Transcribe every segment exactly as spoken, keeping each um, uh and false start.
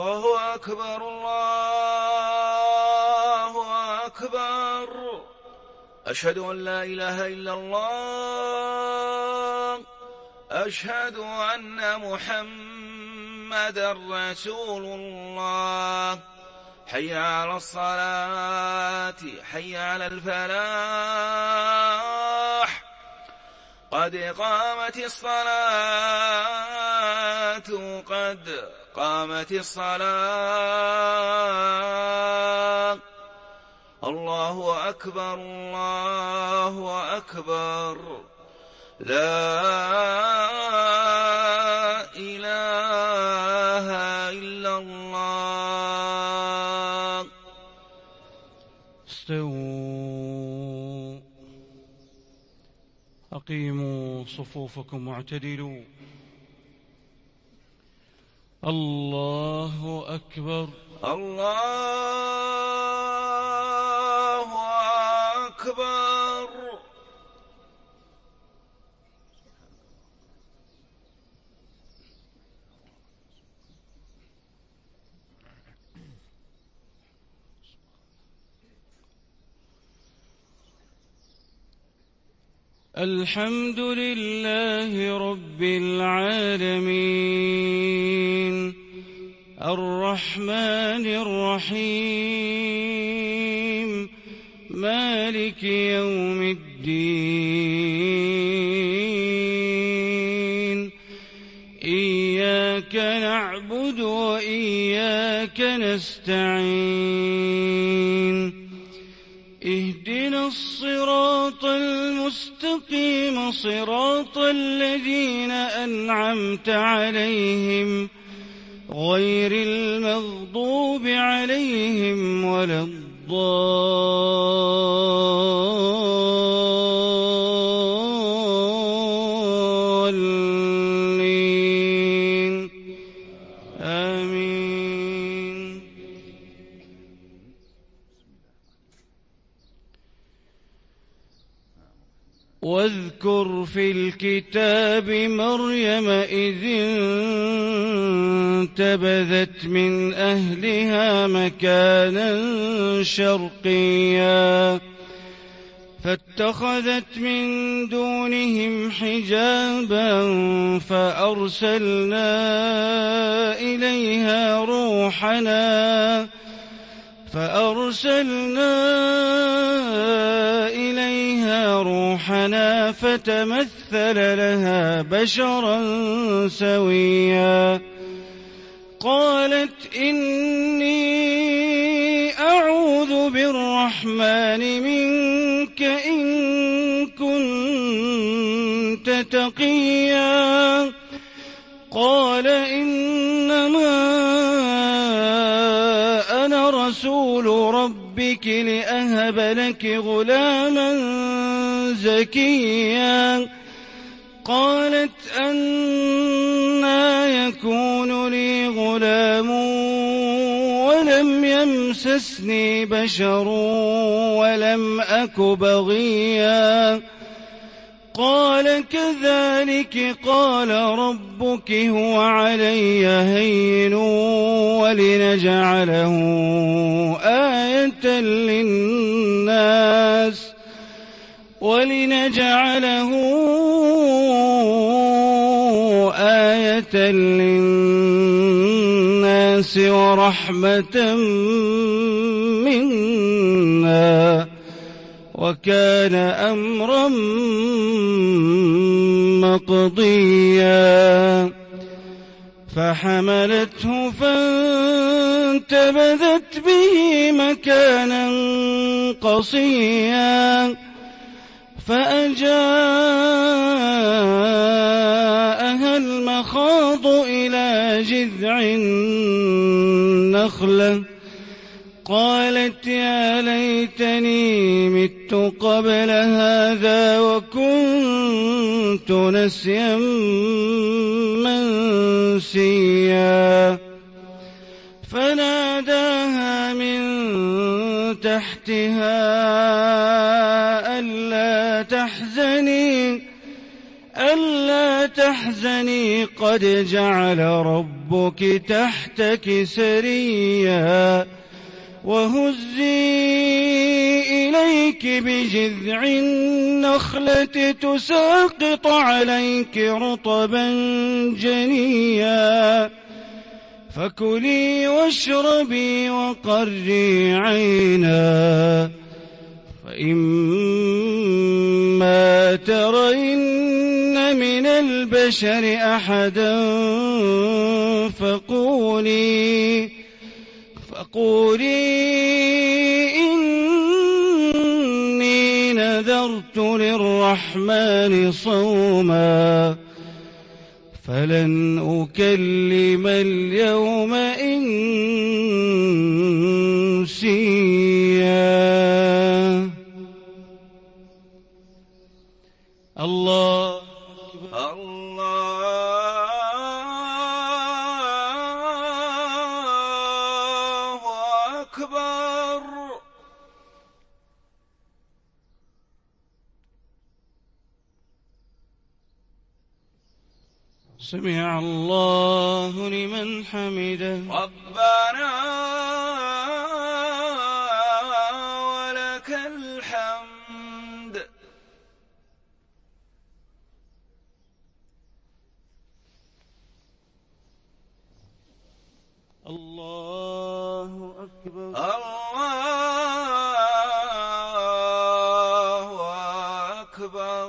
الله أكبر الله أكبر. أشهد أن لا إله إلا الله. أشهد أن محمدًا رسول الله. حي على الصلاة حي على الفلاح. قد قامت الصلاة قد قامت الصلاة. الله أكبر الله أكبر. لا إله إلا الله. استووا، أقيموا صفوفكم واعتدلوا. الله أكبر الله أكبر. الحمد لله رب العالمين الرحمن الرحيم مالك يوم الدين. إياك نعبد وإياك نستعين. اهدنا الصراط المستقيم صراط الذين أنعمت عليهم غير المغضوب عليهم ولا الضالين. آمين. واذكر في الكتاب مريم إذ انتبذت من أهلها مكانا شرقيا فاتخذت من دونهم حجابا فأرسلنا إليها روحنا فأرسلنا إليها روحنا فتمثل لها بشرا سويا. قالت إني أعوذ بالرحمن منك إن كنت تقيا. قال إنما أنا رسول ربك لأهب لك غلاما زكيا. قالت أنى يكون لي غلام ولم يمسسني بشر ولم أك بغيا. قال كذلك قال ربك هو علي هين ولنجعله آية للناس ولنجعله آية للناس ورحمة منا وكان أمرا مقضيا. فحملته فانتبذت به مكانا قصيا. فأجاءها المخاض إلى جذع النخلة قالت يا ليتني مت قبل هذا وكنت نسيا منسيا. فناداها من تحتها ألا تحزني ألا تحزني قد جعل ربك تحتك سريا وهزي إليك بجذع النخلة تساقط عليك رطبا جنيا فكلي واشربي وقري عينا فإما ترين من البشر أحدا فقولي فقولي إني نذرت للرحمن صوما فلن أكلم اليوم إنسيا. الله الله أكبر. سمع الله لمن حمده. ربنا ولك الحمد. الله أكبر. الله أكبر.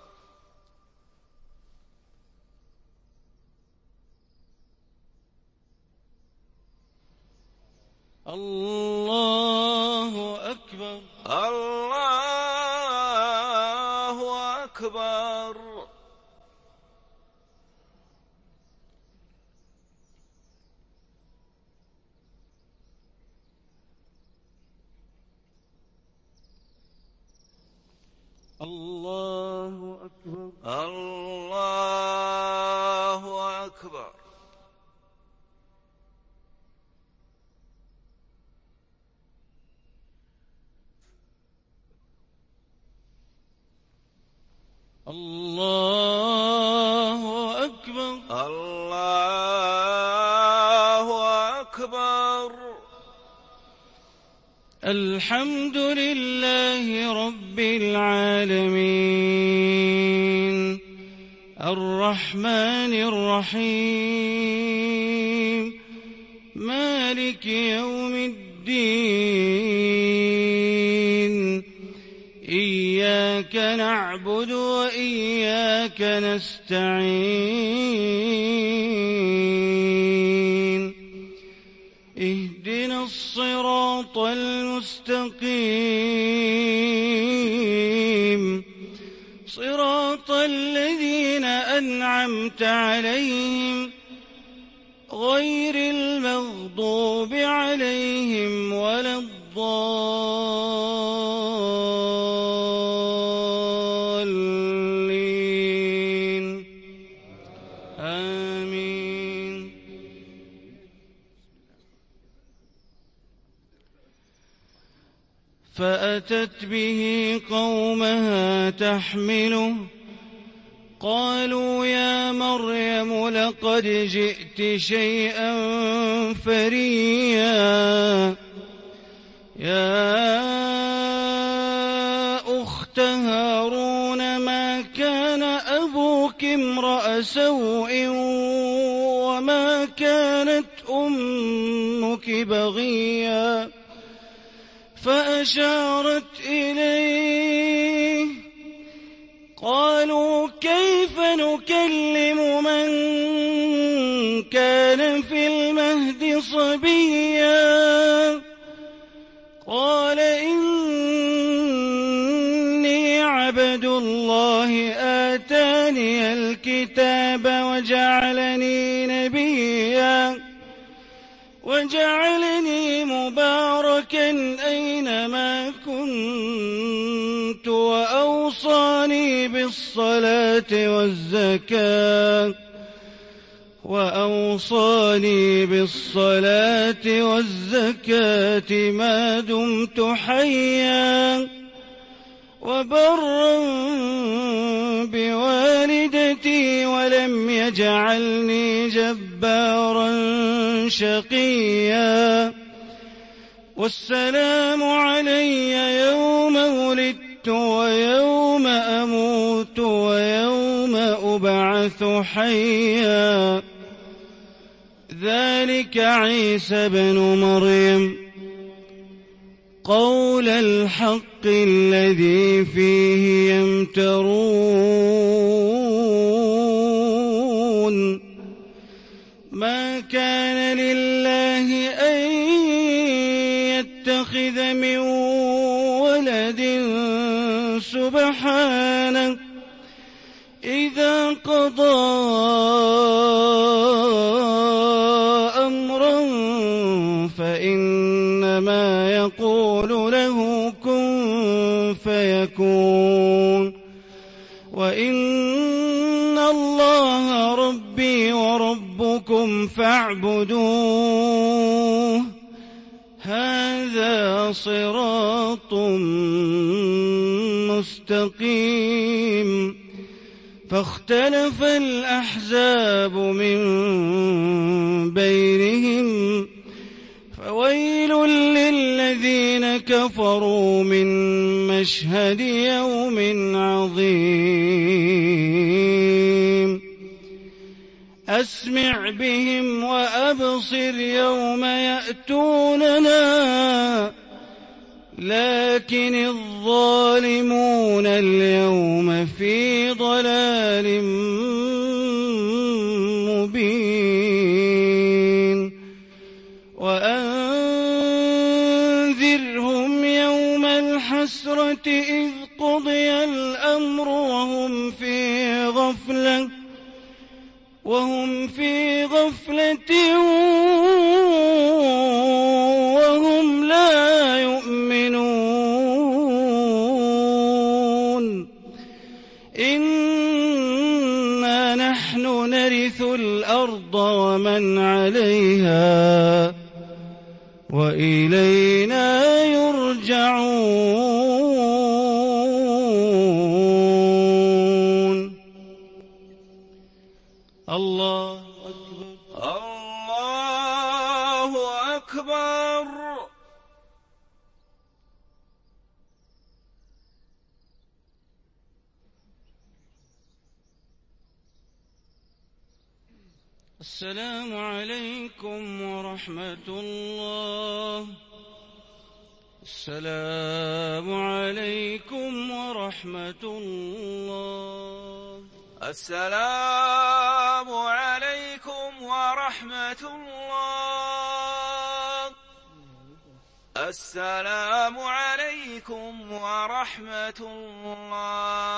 الله أكبر. الله أكبر. الله أكبر. الله أكبر. الله أكبر. الله أكبر. الحمد لله رب العالمين الرحمن الرحيم مالك يوم الدين إياك نعبد وإياك نستعين اهدنا الصراط المستقيم صراط الذين أنعمت عليهم غير المغضوب عليهم ولا الضالين آمين. فأتت به قومها تحمله قالوا يا مريم لقد جئت شيئا فريا يا أخت هارون ما كان أبوك امرأ سوء وما كانت أمك بغيا فأشارت إليه قالوا كيف نكلم من كان في المهد صبيا قال إني عبد الله آتاني الكتاب وجعلني نبيا وجعلني مباركا أينما كنت وأوصاني بالصلاة والزكاة وأوصاني بالصلاة والزكاة ما دمت حيا وبرا بوالدتي ولم يجعلني جبارا شقيا والسلام علي يوم ولدت ويوم أموت ويوم أبعث حيا ذلك عيسى بن مريم قول الحق الذي فيه يمترون ما كان لله أن يتخذ من ولد سبحانه إذا قضى أمرا فإنما يقول له كن فيكون وإن الله ربي وربكم فاعبدوه هذا صراط مستقيم فاختلف الأحزاب من بينهم فويل للذين كفروا من مشهد يوم عظيم أسمع بهم وأبصر يوم يأتوننا لكن الظالمون اليوم في ضلال مبين وأنذرهم يوم الحسرة إذ قضي الأمر وهم في غفلة وهم في غفلة وهم لا يؤمنون إنا نحن نرث الأرض ومن عليها وإلينا يرجعون الله أكبر الله أكبر. السلام عليكم ورحمة الله. السلام عليكم ورحمة الله. السلام عليكم ورحمة الله. السلام عليكم ورحمة الله.